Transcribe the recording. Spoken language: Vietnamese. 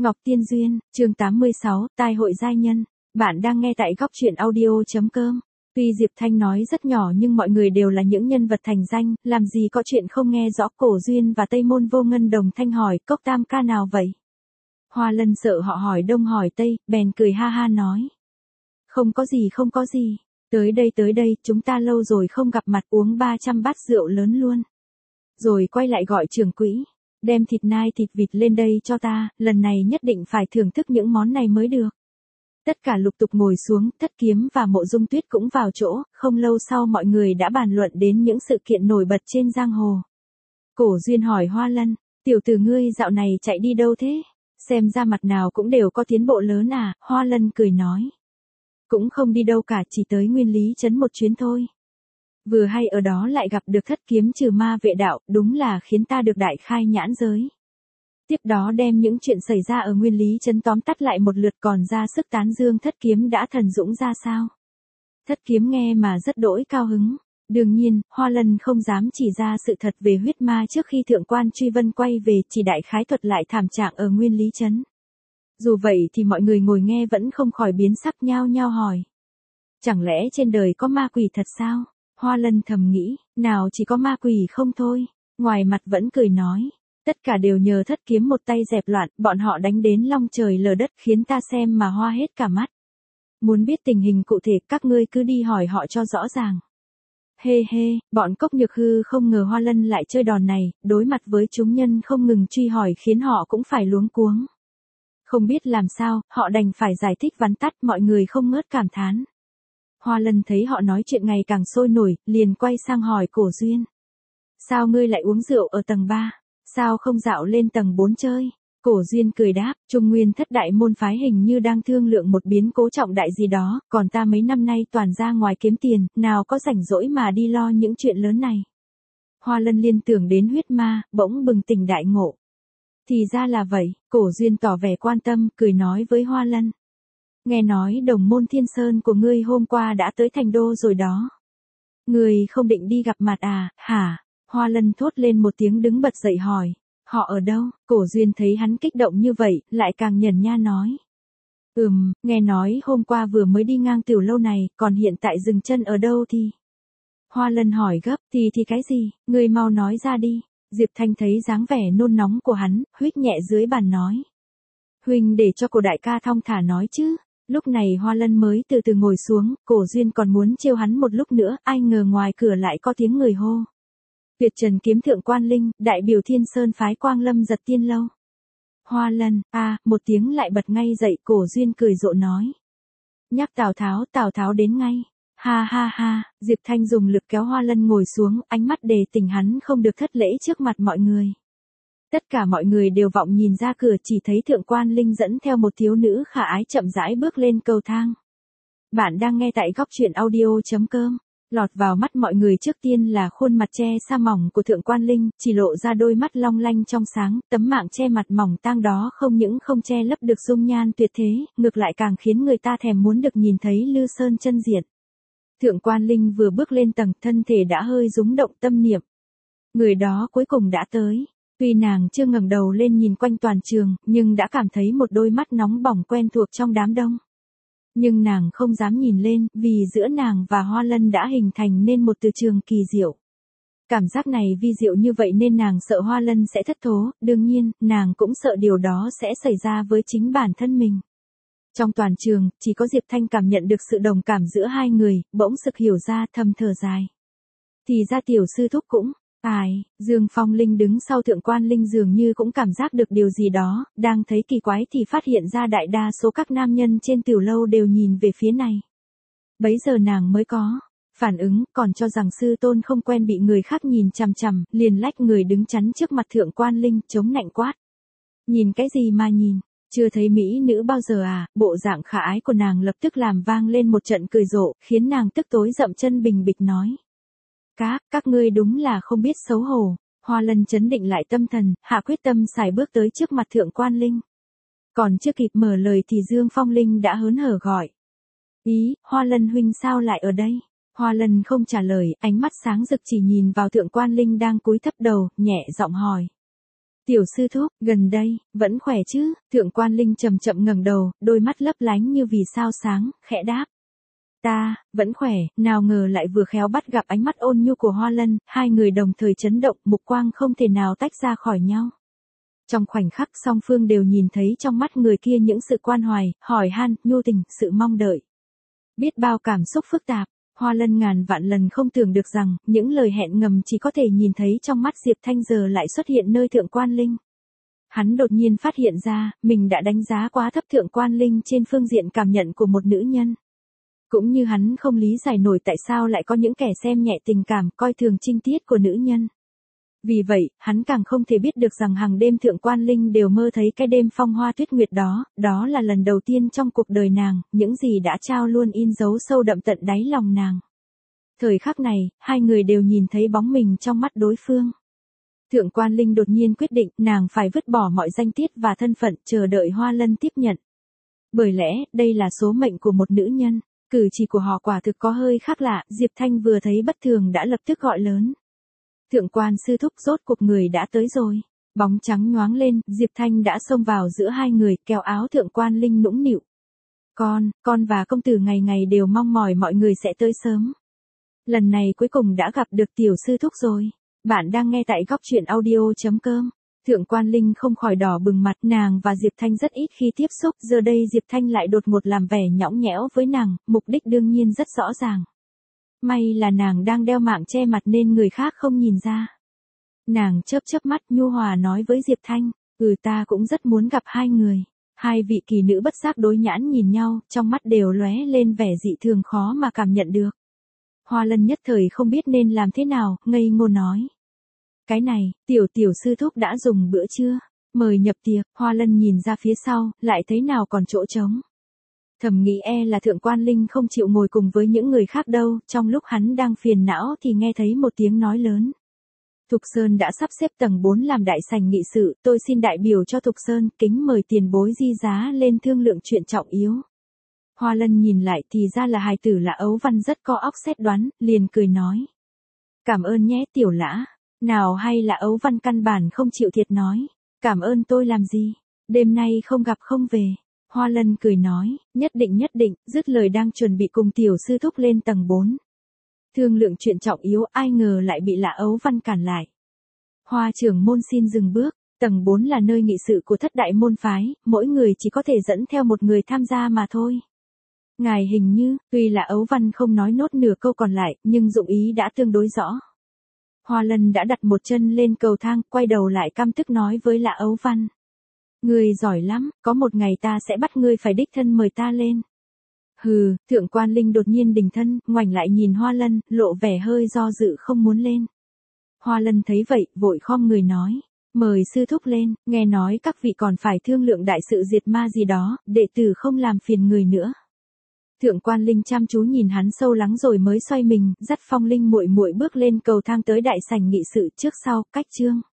Ngọc Tiên Duyên, chương 86, tai hội giai nhân. Bạn đang nghe tại góc truyện audio.com. Tuy Diệp Thanh nói rất nhỏ nhưng mọi người đều là những nhân vật thành danh, làm gì có chuyện không nghe rõ. Cổ Duyên và Tây Môn Vô Ngân đồng thanh hỏi, cốc tam ca nào vậy? Hoa Lân sợ họ hỏi đông hỏi tây, bèn cười ha ha nói. Không có gì, tới đây, chúng ta lâu rồi không gặp mặt, uống 300 bát rượu lớn luôn. Rồi quay lại gọi trưởng quỹ, đem thịt nai thịt vịt lên đây cho ta, lần này nhất định phải thưởng thức những món này mới được. Tất cả lục tục ngồi xuống, Thất Kiếm và Mộ Dung Tuyết cũng vào chỗ, không lâu sau mọi người đã bàn luận đến những sự kiện nổi bật trên giang hồ. Cổ Duyên hỏi Hoa Lân, tiểu tử ngươi dạo này chạy đi đâu thế? Xem ra mặt nào cũng đều có tiến bộ lớn à? Hoa Lân cười nói. Cũng không đi đâu cả, chỉ tới Nguyên Lý Trấn một chuyến thôi. Vừa hay ở đó lại gặp được Thất Kiếm trừ ma vệ đạo, đúng là khiến ta được đại khai nhãn giới. Tiếp đó đem những chuyện xảy ra ở Nguyên Lý Trấn tóm tắt lại một lượt, còn ra sức tán dương Thất Kiếm đã thần dũng ra sao. Thất Kiếm nghe mà rất đỗi cao hứng. Đương nhiên, Hoa Lân không dám chỉ ra sự thật về huyết ma trước khi thượng quan Truy Vân quay về, chỉ đại khái thuật lại thảm trạng ở Nguyên Lý Trấn. Dù vậy thì mọi người ngồi nghe vẫn không khỏi biến sắc, nhao nhao hỏi. Chẳng lẽ trên đời có ma quỷ thật sao? Hoa Lân thầm nghĩ, nào chỉ có ma quỷ không thôi. Ngoài mặt vẫn cười nói. Tất cả đều nhờ Thất Kiếm một tay dẹp loạn, bọn họ đánh đến long trời lở đất, khiến ta xem mà hoa hết cả mắt. Muốn biết tình hình cụ thể, các ngươi cứ đi hỏi họ cho rõ ràng. Hê hê, bọn Cốc Nhược Hư không ngờ Hoa Lân lại chơi đòn này, đối mặt với chúng nhân không ngừng truy hỏi khiến họ cũng phải luống cuống. Không biết làm sao, họ đành phải giải thích vắn tắt, mọi người không ngớt cảm thán. Hoa Lân thấy họ nói chuyện ngày càng sôi nổi, liền quay sang hỏi Cổ Duyên. Sao ngươi lại uống rượu ở tầng 3? Sao không dạo lên tầng 4 chơi? Cổ Duyên cười đáp, Trung Nguyên Thất đại môn phái hình như đang thương lượng một biến cố trọng đại gì đó, còn ta mấy năm nay toàn ra ngoài kiếm tiền, nào có rảnh rỗi mà đi lo những chuyện lớn này. Hoa Lân liên tưởng đến huyết ma, bỗng bừng tỉnh đại ngộ. Thì ra là vậy, Cổ Duyên tỏ vẻ quan tâm, cười nói với Hoa Lân. Nghe nói đồng môn Thiên Sơn của ngươi hôm qua đã tới Thành Đô rồi đó. Ngươi không định đi gặp mặt à, hả? Hoa Lân thốt lên một tiếng đứng bật dậy hỏi. Họ ở đâu? Cổ Duyên thấy hắn kích động như vậy, lại càng nhẩn nha nói. Nghe nói hôm qua vừa mới đi ngang tiểu lâu này, còn hiện tại dừng chân ở đâu thì? Hoa Lân hỏi gấp, thì cái gì, ngươi mau nói ra đi. Diệp Thanh thấy dáng vẻ nôn nóng của hắn, huých nhẹ dưới bàn nói. Huynh để cho cổ đại ca thong thả nói chứ. Lúc này Hoa Lân mới từ từ ngồi xuống, Cổ Duyên còn muốn trêu hắn một lúc nữa, ai ngờ ngoài cửa lại có tiếng người hô. Tuyệt Trần Kiếm Thượng Quan Linh, đại biểu Thiên Sơn phái Quang Lâm Giật Tiên lâu. Hoa Lân, một tiếng lại bật ngay dậy, Cổ Duyên cười rộ nói. Nhắc Tào Tháo đến ngay. Ha ha ha, Diệp Thanh dùng lực kéo Hoa Lân ngồi xuống, ánh mắt đề tỉnh hắn không được thất lễ trước mặt mọi người. Tất cả mọi người đều vọng nhìn ra cửa, chỉ thấy Thượng Quan Linh dẫn theo một thiếu nữ khả ái chậm rãi bước lên cầu thang. Bạn đang nghe tại góc truyện audio.com. Lọt vào mắt mọi người trước tiên là khuôn mặt che sa mỏng của Thượng Quan Linh, chỉ lộ ra đôi mắt long lanh trong sáng, tấm mạng che mặt mỏng tang đó không những không che lấp được dung nhan tuyệt thế, ngược lại càng khiến người ta thèm muốn được nhìn thấy Lư Sơn chân diện. Thượng Quan Linh vừa bước lên tầng, thân thể đã hơi rúng động, tâm niệm. Người đó cuối cùng đã tới. Tuy nàng chưa ngẩng đầu lên nhìn quanh toàn trường, nhưng đã cảm thấy một đôi mắt nóng bỏng quen thuộc trong đám đông. Nhưng nàng không dám nhìn lên, vì giữa nàng và Hoa Lân đã hình thành nên một từ trường kỳ diệu. Cảm giác này vi diệu như vậy nên nàng sợ Hoa Lân sẽ thất thố, đương nhiên, nàng cũng sợ điều đó sẽ xảy ra với chính bản thân mình. Trong toàn trường, chỉ có Diệp Thanh cảm nhận được sự đồng cảm giữa hai người, bỗng sực hiểu ra, thầm thở dài. Thì ra tiểu sư thúc cũng. Dương Phong Linh đứng sau Thượng Quan Linh dường như cũng cảm giác được điều gì đó, đang thấy kỳ quái thì phát hiện ra đại đa số các nam nhân trên tiểu lâu đều nhìn về phía này. Bấy giờ nàng mới có phản ứng, còn cho rằng sư tôn không quen bị người khác nhìn chằm chằm, liền lách người đứng chắn trước mặt Thượng Quan Linh, chống nạnh quát. Nhìn cái gì mà nhìn, chưa thấy mỹ nữ bao giờ à? Bộ dạng khả ái của nàng lập tức làm vang lên một trận cười rộ, khiến nàng tức tối dậm chân bình bịch nói. Các ngươi đúng là không biết xấu hổ. Hoa Lân chấn định lại tâm thần, hạ quyết tâm xài bước tới trước mặt Thượng Quan Linh. Còn chưa kịp mở lời thì Dương Phong Linh đã hớn hở gọi. Hoa Lân huynh sao lại ở đây? Hoa Lân không trả lời, ánh mắt sáng rực chỉ nhìn vào Thượng Quan Linh đang cúi thấp đầu, nhẹ giọng hỏi. Tiểu sư thúc, gần đây, vẫn khỏe chứ? Thượng quan Linh chậm chậm ngẩng đầu, đôi mắt lấp lánh như vì sao sáng, khẽ đáp. Ta, vẫn khỏe, nào ngờ lại vừa khéo bắt gặp ánh mắt ôn nhu của Hoa Lân, hai người đồng thời chấn động, mục quang không thể nào tách ra khỏi nhau. Trong khoảnh khắc song phương đều nhìn thấy trong mắt người kia những sự quan hoài, hỏi han, nhu tình, sự mong đợi. Biết bao cảm xúc phức tạp, Hoa Lân ngàn vạn lần không tưởng được rằng, những lời hẹn ngầm chỉ có thể nhìn thấy trong mắt Diệp Thanh giờ lại xuất hiện nơi Thượng quan Linh. Hắn đột nhiên phát hiện ra, mình đã đánh giá quá thấp Thượng quan Linh trên phương diện cảm nhận của một nữ nhân. Cũng như hắn không lý giải nổi tại sao lại có những kẻ xem nhẹ tình cảm, coi thường trinh tiết của nữ nhân. Vì vậy, hắn càng không thể biết được rằng hàng đêm Thượng quan Linh đều mơ thấy cái đêm phong hoa tuyết nguyệt đó, đó là lần đầu tiên trong cuộc đời nàng, những gì đã trao luôn in dấu sâu đậm tận đáy lòng nàng. Thời khắc này, hai người đều nhìn thấy bóng mình trong mắt đối phương. Thượng quan Linh đột nhiên quyết định nàng phải vứt bỏ mọi danh tiết và thân phận, chờ đợi Hoa Lân tiếp nhận. Bởi lẽ, đây là số mệnh của một nữ nhân, cử chỉ của họ quả thực có hơi khác lạ, Diệp Thanh vừa thấy bất thường đã lập tức gọi lớn. Thượng quan sư thúc, rốt cuộc người đã tới rồi. Bóng trắng nhoáng lên, Diệp Thanh đã xông vào giữa hai người, kéo áo Thượng quan Linh nũng nịu. Con và công tử ngày ngày đều mong mỏi mọi người sẽ tới sớm. Lần này cuối cùng đã gặp được tiểu sư thúc rồi. Bạn đang nghe tại góc truyện audio.com. Thượng quan Linh không khỏi đỏ bừng mặt, nàng và Diệp Thanh rất ít khi tiếp xúc, giờ đây Diệp Thanh lại đột ngột làm vẻ nhõng nhẽo với nàng, mục đích đương nhiên rất rõ ràng. May là nàng đang đeo mạng che mặt nên người khác không nhìn ra. Nàng chớp chớp mắt nhu hòa nói với Diệp Thanh, ta cũng rất muốn gặp hai người. Hai vị kỳ nữ bất giác đối nhãn nhìn nhau, trong mắt đều lóe lên vẻ dị thường khó mà cảm nhận được. Hoa Lân nhất thời không biết nên làm thế nào, ngây ngô nói. Cái này, tiểu sư thúc đã dùng bữa trưa, mời nhập tiệc. Hoa Lân nhìn ra phía sau, lại thấy nào còn chỗ trống. Thầm nghĩ là Thượng quan Linh không chịu ngồi cùng với những người khác đâu, trong lúc hắn đang phiền não thì nghe thấy một tiếng nói lớn. Thục Sơn đã sắp xếp tầng 4 làm đại sảnh nghị sự, tôi xin đại biểu cho Thục Sơn, kính mời tiền bối di giá lên thương lượng chuyện trọng yếu. Hoa Lân nhìn lại thì ra là hài tử Lã Ấu Văn rất có óc xét đoán, liền cười nói. Cảm ơn nhé tiểu Lã, nào hay Lã Ấu Văn căn bản không chịu thiệt nói. Cảm ơn tôi làm gì, đêm nay không gặp không về. Hoa Lân cười nói, nhất định, dứt lời đang chuẩn bị cùng tiểu sư thúc lên tầng 4. Thương lượng chuyện trọng yếu, ai ngờ lại bị Lã Ấu Văn cản lại. Hoa trưởng môn xin dừng bước, tầng 4 là nơi nghị sự của thất đại môn phái, mỗi người chỉ có thể dẫn theo một người tham gia mà thôi. Ngài hình như, tuy Lã Ấu Văn không nói nốt nửa câu còn lại, nhưng dụng ý đã tương đối rõ. Hoa Lân đã đặt một chân lên cầu thang, quay đầu lại căm tức nói với Lã Ấu Văn. Ngươi giỏi lắm, có một ngày ta sẽ bắt ngươi phải đích thân mời ta lên. Hừ, Thượng quan Linh đột nhiên đình thân, ngoảnh lại nhìn Hoa Lân, lộ vẻ hơi do dự không muốn lên. Hoa Lân thấy vậy, vội khom người nói, mời sư thúc lên, nghe nói các vị còn phải thương lượng đại sự diệt ma gì đó, đệ tử không làm phiền người nữa. Thượng quan Linh chăm chú nhìn hắn sâu lắng rồi mới xoay mình, dắt Phong Linh muội muội bước lên cầu thang tới đại sảnh nghị sự trước sau, cách chương.